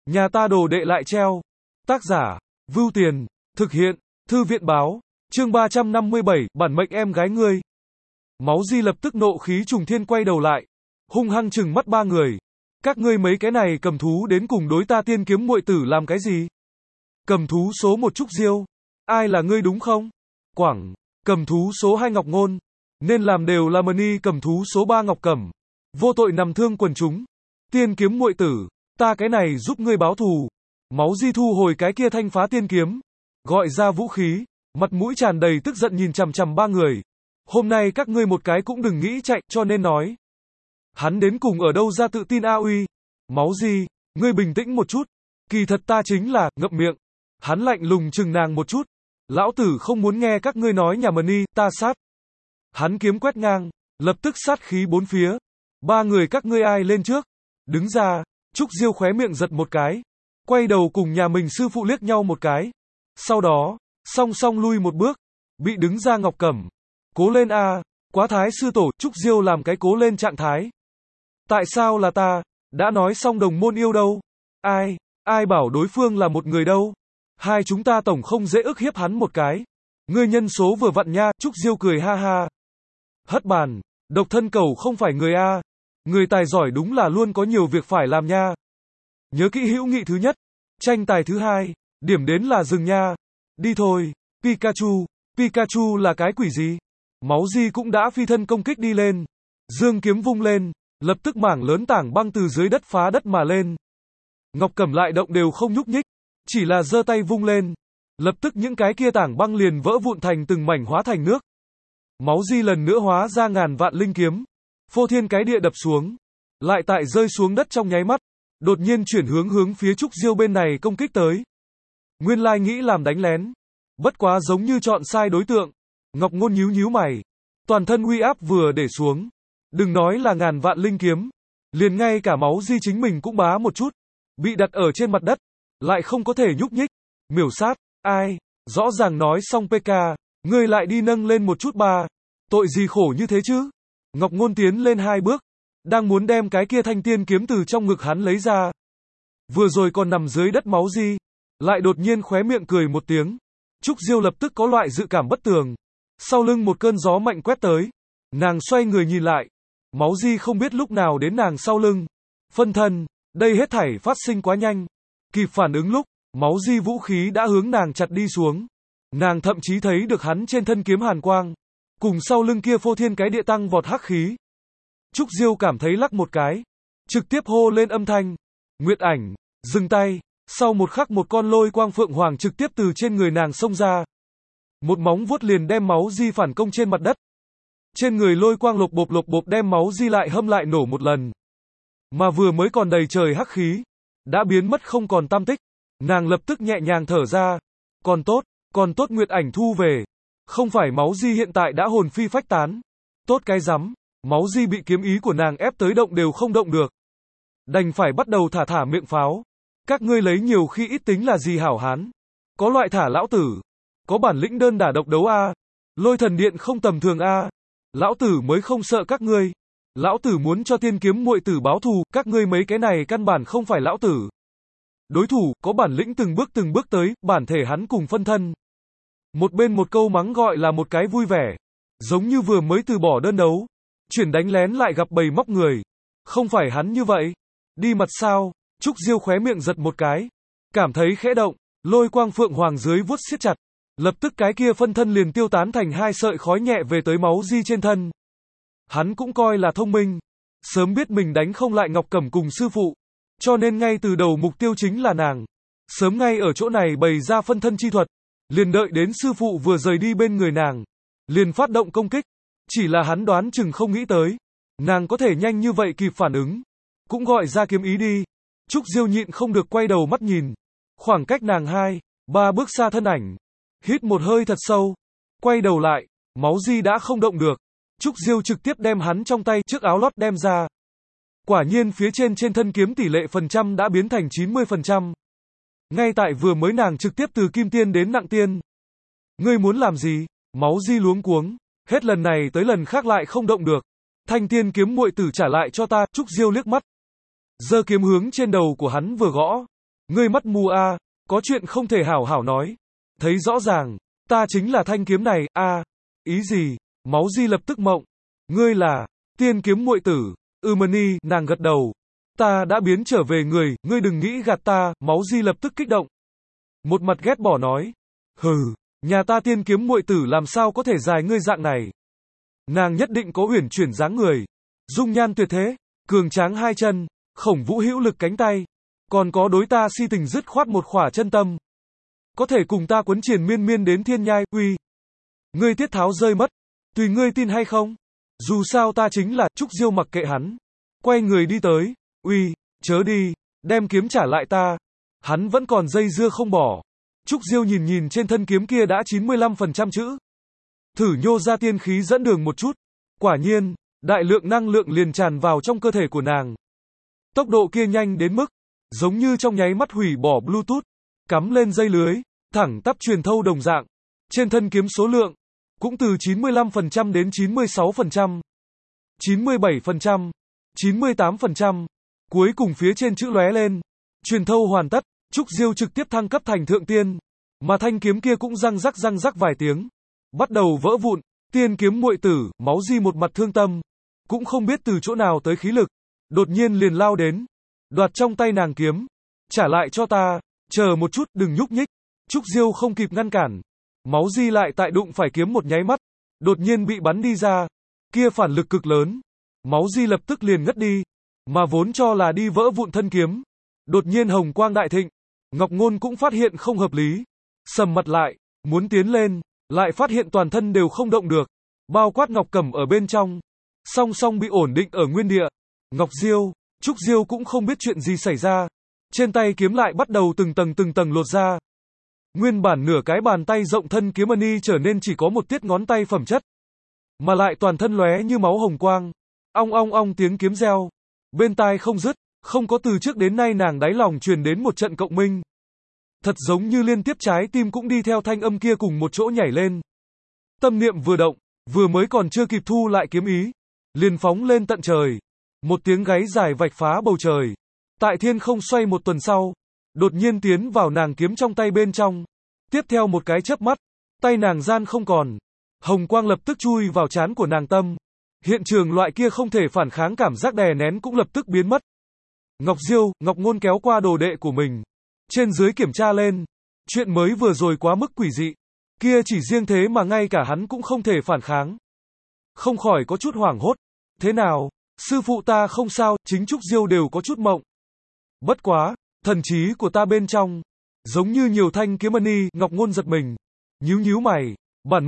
Nhà ta đồ đệ lại treo. Tác giả, Vưu Tiền, thực hiện, Thư viện báo, chương 357, bản mệnh em gái ngươi. Máu Di lập tức nộ khí trùng thiên quay đầu lại, hung hăng trừng mắt ba người. Các ngươi mấy cái này cầm thú đến cùng đối ta tiên kiếm muội tử làm cái gì? Cầm thú số 1 Trúc Diêu, ai là ngươi đúng không? Quảng, cầm thú số 2 Ngọc Ngôn, nên làm đều là Mani cầm thú số 3 Ngọc Cẩm. Vô tội nằm thương quần chúng. Tiên kiếm muội tử, ta cái này giúp ngươi báo thù. Máu Di thu hồi cái kia thanh phá tiên kiếm, gọi ra vũ khí, mặt mũi tràn đầy tức giận nhìn chằm chằm ba người. Hôm nay các ngươi một cái cũng đừng nghĩ chạy, cho nên nói. Hắn đến cùng ở đâu ra tự tin a uy? Máu Di, ngươi bình tĩnh một chút. Kỳ thật ta chính là, ngậm miệng. Hắn lạnh lùng chừng nàng một chút. Lão tử không muốn nghe các ngươi nói nhà Mani, ta sát. Hắn kiếm quét ngang, lập tức sát khí bốn phía. Ba người các ngươi ai lên trước? Đứng ra. Trúc Diêu khóe miệng giật một cái, quay đầu cùng nhà mình sư phụ liếc nhau một cái. Sau đó, song song lui một bước, bị đứng ra Ngọc Cẩm. Cố lên a, quá thái sư tổ. Trúc Diêu làm cái cố lên trạng thái. Tại sao là ta? Đã nói xong đồng môn yêu đâu? Ai bảo đối phương là một người đâu? Hai chúng ta tổng không dễ ức hiếp hắn một cái. Ngươi nhân số vừa vặn nha. Trúc Diêu cười ha ha. Hất bàn, độc thân cầu không phải người a. Người tài giỏi đúng là luôn có nhiều việc phải làm nha. Nhớ kỹ hữu nghị thứ nhất, tranh tài thứ hai, điểm đến là dừng nha. Đi thôi, Pikachu. Pikachu là cái quỷ gì? Máu Di cũng đã phi thân công kích đi lên. Dương kiếm vung lên, lập tức mảng lớn tảng băng từ dưới đất phá đất mà lên. Ngọc Cẩm lại động đều không nhúc nhích, chỉ là giơ tay vung lên. Lập tức những cái kia tảng băng liền vỡ vụn thành từng mảnh hóa thành nước. Máu Di lần nữa hóa ra ngàn vạn linh kiếm. Phô thiên cái địa đập xuống, lại tại rơi xuống đất trong nháy mắt, đột nhiên chuyển hướng phía Trúc Diêu bên này công kích tới. Nguyên lai nghĩ làm đánh lén, bất quá giống như chọn sai đối tượng. Ngọc Ngôn nhíu mày, toàn thân uy áp vừa để xuống, đừng nói là ngàn vạn linh kiếm, liền ngay cả Máu Di chính mình cũng bá một chút, bị đặt ở trên mặt đất, lại không có thể nhúc nhích. Miểu sát, ai? Rõ ràng nói xong PK, ngươi lại đi nâng lên một chút ba, tội gì khổ như thế chứ? Ngọc Ngôn tiến lên hai bước, đang muốn đem cái kia thanh tiên kiếm từ trong ngực hắn lấy ra. Vừa rồi còn nằm dưới đất Máu Di, lại đột nhiên khóe miệng cười một tiếng. Trúc Diêu lập tức có loại dự cảm bất tường. Sau lưng một cơn gió mạnh quét tới. Nàng xoay người nhìn lại. Máu Di không biết lúc nào đến nàng sau lưng. Phân thân, đây hết thảy phát sinh quá nhanh. Kịp phản ứng lúc, Máu Di vũ khí đã hướng nàng chặt đi xuống. Nàng thậm chí thấy được hắn trên thân kiếm hàn quang, cùng sau lưng kia phô thiên cái địa tăng vọt hắc khí. Trúc Diêu cảm thấy lắc một cái, trực tiếp hô lên âm thanh. Nguyệt Ảnh, dừng tay. Sau một khắc một con lôi quang phượng hoàng trực tiếp từ trên người nàng xông ra. Một móng vuốt liền đem Máu Di phản công trên mặt đất. Trên người lôi quang lộc bộp đem Máu Di lại hâm lại nổ một lần. Mà vừa mới còn đầy trời hắc khí, đã biến mất không còn tăm tích. Nàng lập tức nhẹ nhàng thở ra. Còn tốt Nguyệt Ảnh thu về. Không phải Máu Di hiện tại đã hồn phi phách tán. Tốt cái rắm, Máu Di bị kiếm ý của nàng ép tới động đều không động được. Đành phải bắt đầu thả miệng pháo. Các ngươi lấy nhiều khi ít tính là gì hảo hán? Có loại thả lão tử. Có bản lĩnh đơn đả độc đấu a. Lôi thần điện không tầm thường a. Lão tử mới không sợ các ngươi. Lão tử muốn cho tiên kiếm muội tử báo thù, các ngươi mấy cái này căn bản không phải lão tử. Đối thủ, có bản lĩnh từng bước tới, bản thể hắn cùng phân thân. Một bên một câu mắng gọi là một cái vui vẻ. Giống như vừa mới từ bỏ đơn đấu, chuyển đánh lén lại gặp bầy móc người. Không phải hắn như vậy. Đi mặt sao? Trúc Diêu khóe miệng giật một cái, cảm thấy khẽ động, lôi quang phượng hoàng dưới vuốt siết chặt. Lập tức cái kia phân thân liền tiêu tán thành hai sợi khói nhẹ về tới Máu Di trên thân. Hắn cũng coi là thông minh, sớm biết mình đánh không lại Ngọc Cẩm cùng sư phụ, cho nên ngay từ đầu mục tiêu chính là nàng. Sớm ngay ở chỗ này bày ra phân thân chi thuật, liền đợi đến sư phụ vừa rời đi bên người nàng, liền phát động công kích. Chỉ là hắn đoán chừng không nghĩ tới, nàng có thể nhanh như vậy kịp phản ứng, cũng gọi ra kiếm ý đi. Trúc Diêu nhịn không được quay đầu mắt nhìn, khoảng cách nàng 2-3 bước xa thân ảnh, hít một hơi thật sâu, quay đầu lại, Máu Di đã không động được. Trúc Diêu trực tiếp đem hắn trong tay chiếc áo lót đem ra. Quả nhiên phía trên thân kiếm tỷ lệ phần trăm đã biến thành 90%. Ngay tại vừa mới nàng trực tiếp từ kim tiên đến nặng tiên. Ngươi muốn làm gì? Máu Di luống cuống, hết lần này tới lần khác lại không động được. Thanh tiên kiếm muội tử trả lại cho ta. Trúc Diêu liếc mắt, giơ kiếm hướng trên đầu của hắn vừa gõ. Ngươi mắt mù a, có chuyện không thể hảo hảo nói. Thấy rõ ràng, ta chính là thanh kiếm này, a, ý gì? Máu Di lập tức mộng. Ngươi là, tiên kiếm muội tử, Mani, nàng gật đầu. Ta đã biến trở về người, ngươi đừng nghĩ gạt ta, Máu Di lập tức kích động. Một mặt ghét bỏ nói. Hừ, nhà ta tiên kiếm muội tử làm sao có thể dài ngươi dạng này. Nàng nhất định có uyển chuyển dáng người, dung nhan tuyệt thế, cường tráng hai chân, khổng vũ hữu lực cánh tay, còn có đối ta si tình dứt khoát một khỏa chân tâm. Có thể cùng ta quấn triền miên miên đến thiên nhai, uy. Ngươi tiết tháo rơi mất, tùy ngươi tin hay không. Dù sao ta chính là, Trúc Diêu mặc kệ hắn. Quay người đi tới, uy, chớ đi, đem kiếm trả lại ta. Hắn vẫn còn dây dưa không bỏ. Trúc Diêu nhìn nhìn trên thân kiếm kia đã 95% chữ. Thử nhô ra tiên khí dẫn đường một chút. Quả nhiên, đại lượng năng lượng liền tràn vào trong cơ thể của nàng. Tốc độ kia nhanh đến mức, giống như trong nháy mắt hủy bỏ Bluetooth, cắm lên dây lưới, thẳng tắp truyền thâu đồng dạng. Trên thân kiếm số lượng, cũng từ 95% đến 96%, 97%, 98%, cuối cùng phía trên chữ lóe lên. Truyền thâu hoàn tất, Trúc Diêu trực tiếp thăng cấp thành thượng tiên, mà thanh kiếm kia cũng răng rắc vài tiếng, bắt đầu vỡ vụn. Tiên kiếm muội tử, Máu Di một mặt thương tâm, cũng không biết từ chỗ nào tới khí lực, đột nhiên liền lao đến, đoạt trong tay nàng kiếm, trả lại cho ta, chờ một chút, đừng nhúc nhích. Trúc Diêu không kịp ngăn cản, Máu Di lại tại đụng phải kiếm một nháy mắt, đột nhiên bị bắn đi ra, kia phản lực cực lớn, Máu Di lập tức liền ngất đi, mà vốn cho là đi vỡ vụn thân kiếm, đột nhiên hồng quang đại thịnh. Ngọc Ngôn cũng phát hiện không hợp lý, sầm mặt lại, muốn tiến lên, lại phát hiện toàn thân đều không động được, bao quát Ngọc Cẩm ở bên trong, song song bị ổn định ở nguyên địa. Ngọc Diêu, Trúc Diêu cũng không biết chuyện gì xảy ra, trên tay kiếm lại bắt đầu từng tầng lột ra. Nguyên bản nửa cái bàn tay rộng thân kiếm Mani trở nên chỉ có một tiết ngón tay phẩm chất, mà lại toàn thân lóe như máu hồng quang, ong ong ong tiếng kiếm reo, bên tai không dứt, không có từ trước đến nay nàng đáy lòng truyền đến một trận cộng minh. Thật giống như liên tiếp trái tim cũng đi theo thanh âm kia cùng một chỗ nhảy lên. Tâm niệm vừa động, vừa mới còn chưa kịp thu lại kiếm ý, liền phóng lên tận trời. Một tiếng gáy dài vạch phá bầu trời. Tại thiên không xoay một tuần sau, đột nhiên tiến vào nàng kiếm trong tay bên trong. Tiếp theo một cái chớp mắt, tay nàng gian không còn. Hồng quang lập tức chui vào trán của nàng tâm. Hiện trường loại kia không thể phản kháng cảm giác đè nén cũng lập tức biến mất. Ngọc Diêu, Ngọc Ngôn kéo qua đồ đệ của mình. Trên dưới kiểm tra lên. Chuyện mới vừa rồi quá mức quỷ dị. Kia chỉ riêng thế mà ngay cả hắn cũng không thể phản kháng. Không khỏi có chút hoảng hốt. Thế nào? Sư phụ ta không sao, chính Trúc Diêu đều có chút mộng. Bất quá, thần trí của ta bên trong, giống như nhiều thanh kiếm Mani. Ngọc Ngôn giật mình, nhíu mày, bản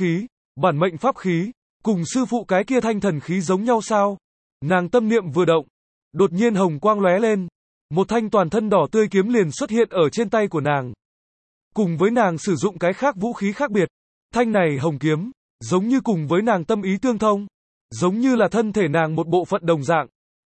mệnh pháp khí, cùng sư phụ cái kia thanh thần khí giống nhau sao? Nàng tâm niệm vừa động, đột nhiên hồng quang lóe lên, một thanh toàn thân đỏ tươi kiếm liền xuất hiện ở trên tay của nàng. Cùng với nàng sử dụng cái khác vũ khí khác biệt, thanh này hồng kiếm, giống như cùng với nàng tâm ý tương thông, giống như là thân thể nàng một bộ phận đồng dạng.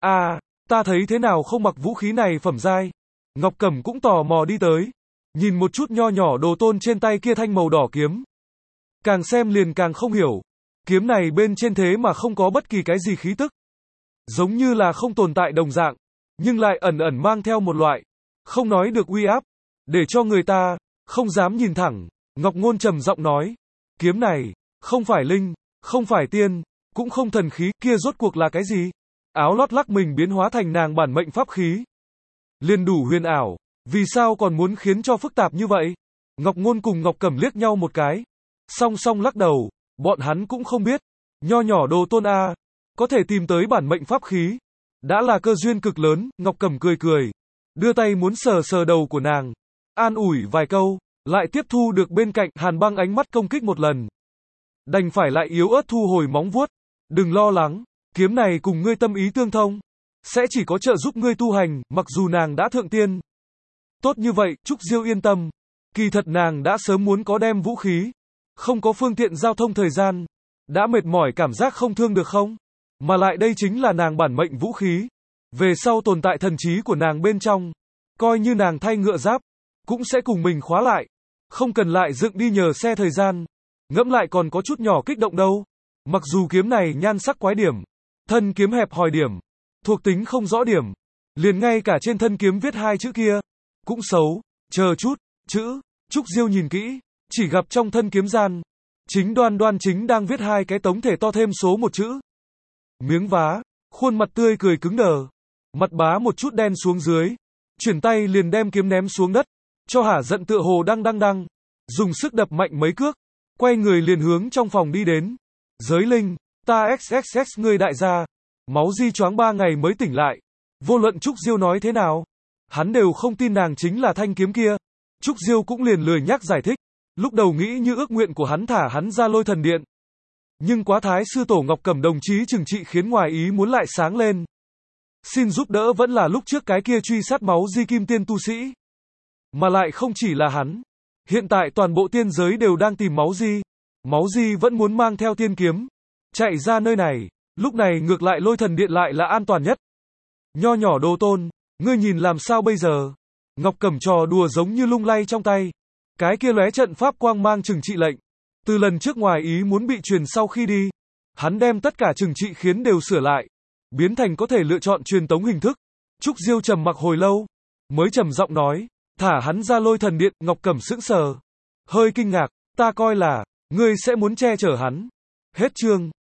Ta thấy thế nào không mặc vũ khí này phẩm giai? Ngọc Cẩm cũng tò mò đi tới, nhìn một chút nho nhỏ đồ tôn trên tay kia thanh màu đỏ kiếm. Càng xem liền càng không hiểu, kiếm này bên trên thế mà không có bất kỳ cái gì khí tức, giống như là không tồn tại đồng dạng, nhưng lại ẩn ẩn mang theo một loại không nói được uy áp, để cho người ta không dám nhìn thẳng. Ngọc Ngôn trầm giọng nói, kiếm này không phải linh, không phải tiên, cũng không thần khí, kia rốt cuộc là cái gì? Áo lót lắc mình biến hóa thành nàng bản mệnh pháp khí, liền đủ huyền ảo, vì sao còn muốn khiến cho phức tạp như vậy? Ngọc Ngôn cùng Ngọc Cẩm liếc nhau một cái, song song lắc đầu, bọn hắn cũng không biết, nho nhỏ đồ tôn a, có thể tìm tới bản mệnh pháp khí, đã là cơ duyên cực lớn. Ngọc Cẩm cười, đưa tay muốn sờ đầu của nàng, an ủi vài câu, lại tiếp thu được bên cạnh Hàn Băng ánh mắt công kích một lần, đành phải lại yếu ớt thu hồi móng vuốt. Đừng lo lắng, kiếm này cùng ngươi tâm ý tương thông, sẽ chỉ có trợ giúp ngươi tu hành, mặc dù nàng đã thượng tiên. Tốt như vậy, Trúc Diêu yên tâm, kỳ thật nàng đã sớm muốn có đem vũ khí, không có phương tiện giao thông thời gian, đã mệt mỏi cảm giác không thương được không? Mà lại đây chính là nàng bản mệnh vũ khí, về sau tồn tại thần trí của nàng bên trong, coi như nàng thay ngựa giáp, cũng sẽ cùng mình khóa lại, không cần lại dựng đi nhờ xe thời gian. Ngẫm lại còn có chút nhỏ kích động đâu. Mặc dù kiếm này nhan sắc quái điểm, thân kiếm hẹp hòi điểm, thuộc tính không rõ điểm, liền ngay cả trên thân kiếm viết hai chữ kia, cũng xấu, chờ chút, chữ, Trúc Diêu nhìn kỹ, chỉ gặp trong thân kiếm gian, chính Đoan chính đang viết hai cái tống thể to thêm số một chữ. Miếng vá, khuôn mặt tươi cười cứng đờ, mặt bá một chút đen xuống dưới, chuyển tay liền đem kiếm ném xuống đất, cho hả giận tựa hồ đang, dùng sức đập mạnh mấy cước, quay người liền hướng trong phòng đi đến. Giới linh, ta xxx ngươi đại gia, máu di choáng 3 ngày mới tỉnh lại, vô luận Trúc Diêu nói thế nào, hắn đều không tin nàng chính là thanh kiếm kia. Trúc Diêu cũng liền lười nhắc giải thích, lúc đầu nghĩ như ước nguyện của hắn thả hắn ra Lôi Thần Điện. Nhưng quá Thái sư tổ Ngọc Cẩm đồng chí trừng trị khiến ngoài ý muốn lại sáng lên. Xin giúp đỡ vẫn là lúc trước cái kia truy sát máu di kim tiên tu sĩ. Mà lại không chỉ là hắn. Hiện tại toàn bộ tiên giới đều đang tìm máu di. Máu di vẫn muốn mang theo tiên kiếm, chạy ra nơi này. Lúc này ngược lại Lôi Thần Điện lại là an toàn nhất. Nho nhỏ Đồ Tôn, ngươi nhìn làm sao bây giờ? Ngọc Cẩm trò đùa giống như lung lay trong tay. Cái kia lóe trận pháp quang mang trừng trị lệnh. Từ lần trước ngoài ý muốn bị truyền sau khi đi, hắn đem tất cả trừng trị khiến đều sửa lại, biến thành có thể lựa chọn truyền tống hình thức. Trúc Diêu trầm mặc hồi lâu, mới trầm giọng nói, thả hắn ra Lôi Thần Điện. Ngọc Cẩm sững sờ, hơi kinh ngạc, ta coi là, ngươi sẽ muốn che chở hắn. Hết chương.